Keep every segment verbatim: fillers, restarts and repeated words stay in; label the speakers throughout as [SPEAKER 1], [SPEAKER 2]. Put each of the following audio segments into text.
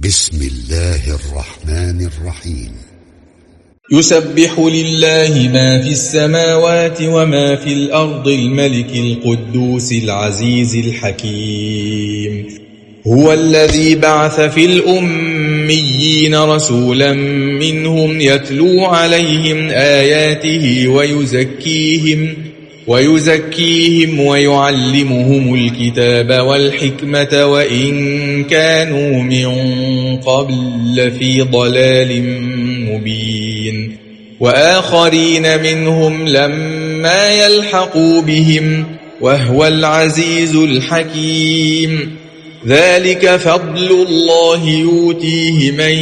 [SPEAKER 1] بسم الله الرحمن الرحيم.
[SPEAKER 2] يسبح لله ما في السماوات وما في الأرض الملك القدوس العزيز الحكيم. هو الذي بعث في الأميين رسولا منهم يتلو عليهم آياته ويزكيهم ويزكيهم ويعلمهم الكتاب والحكمة وإن كانوا من قبل لفي ضلال مبين. وآخرين منهم لما يلحقوا بهم وهو العزيز الحكيم. ذلك فضل الله يؤتيه من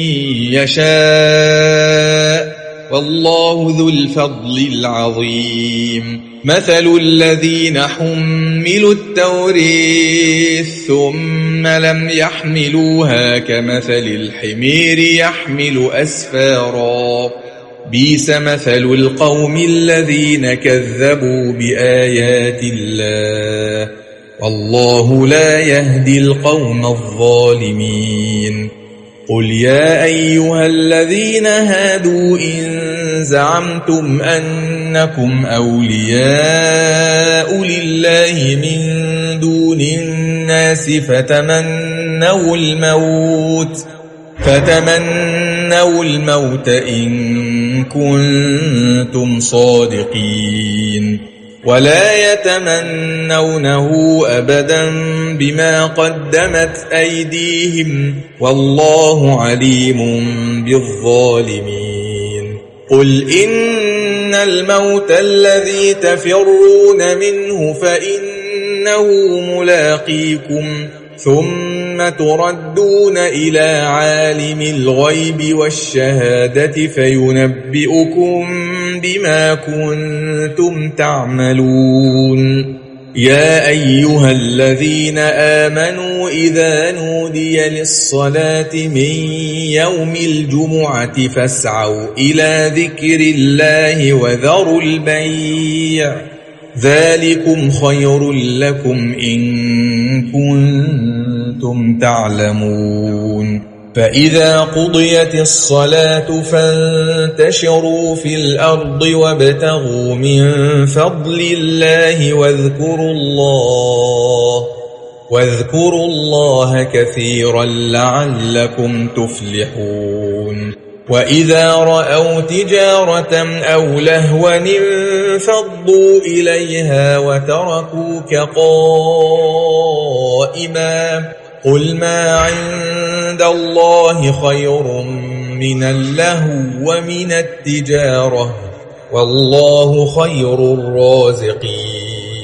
[SPEAKER 2] يشاء والله ذو الفضل العظيم. مثل الذين حملوا التوراة ثم لم يحملوها كمثل الحمير يحمل أسفارا بئس مثل القوم الذين كذبوا بآيات الله والله لا يهدي القوم الظالمين. قل يا أيها الذين هادوا إن زعمتم أنكم أولياء لله من دون الناس فتمنوا الموت فتمنوا الموت إن كنتم صادقين ولا يتمنونه أبدا بما قدمت أيديهم والله عليم بالظالمين. قل إن الموت الذي تفرون منه فإنه ملاقيكم ثم تردون إلى عالم الغيب والشهادة فينبئكم بما كنتم تعملون. يا أيها الذين آمنوا إذا نودي للصلاة من يوم الجمعة فاسعوا إلى ذكر الله وذروا البيع ذلكم خير لكم إن كنتم تعلمون. فإذا قضيت الصلاة فانتشروا في الأرض وابتغوا من فضل الله واذكروا الله واذكروا الله كثيرا لعلكم تفلحون. وإذا رأوا تجارة أو لهوا انفضوا إليها وتركوك قائما قل ما عند الله خير من اللهو ومن التجارة والله خير الرازقين.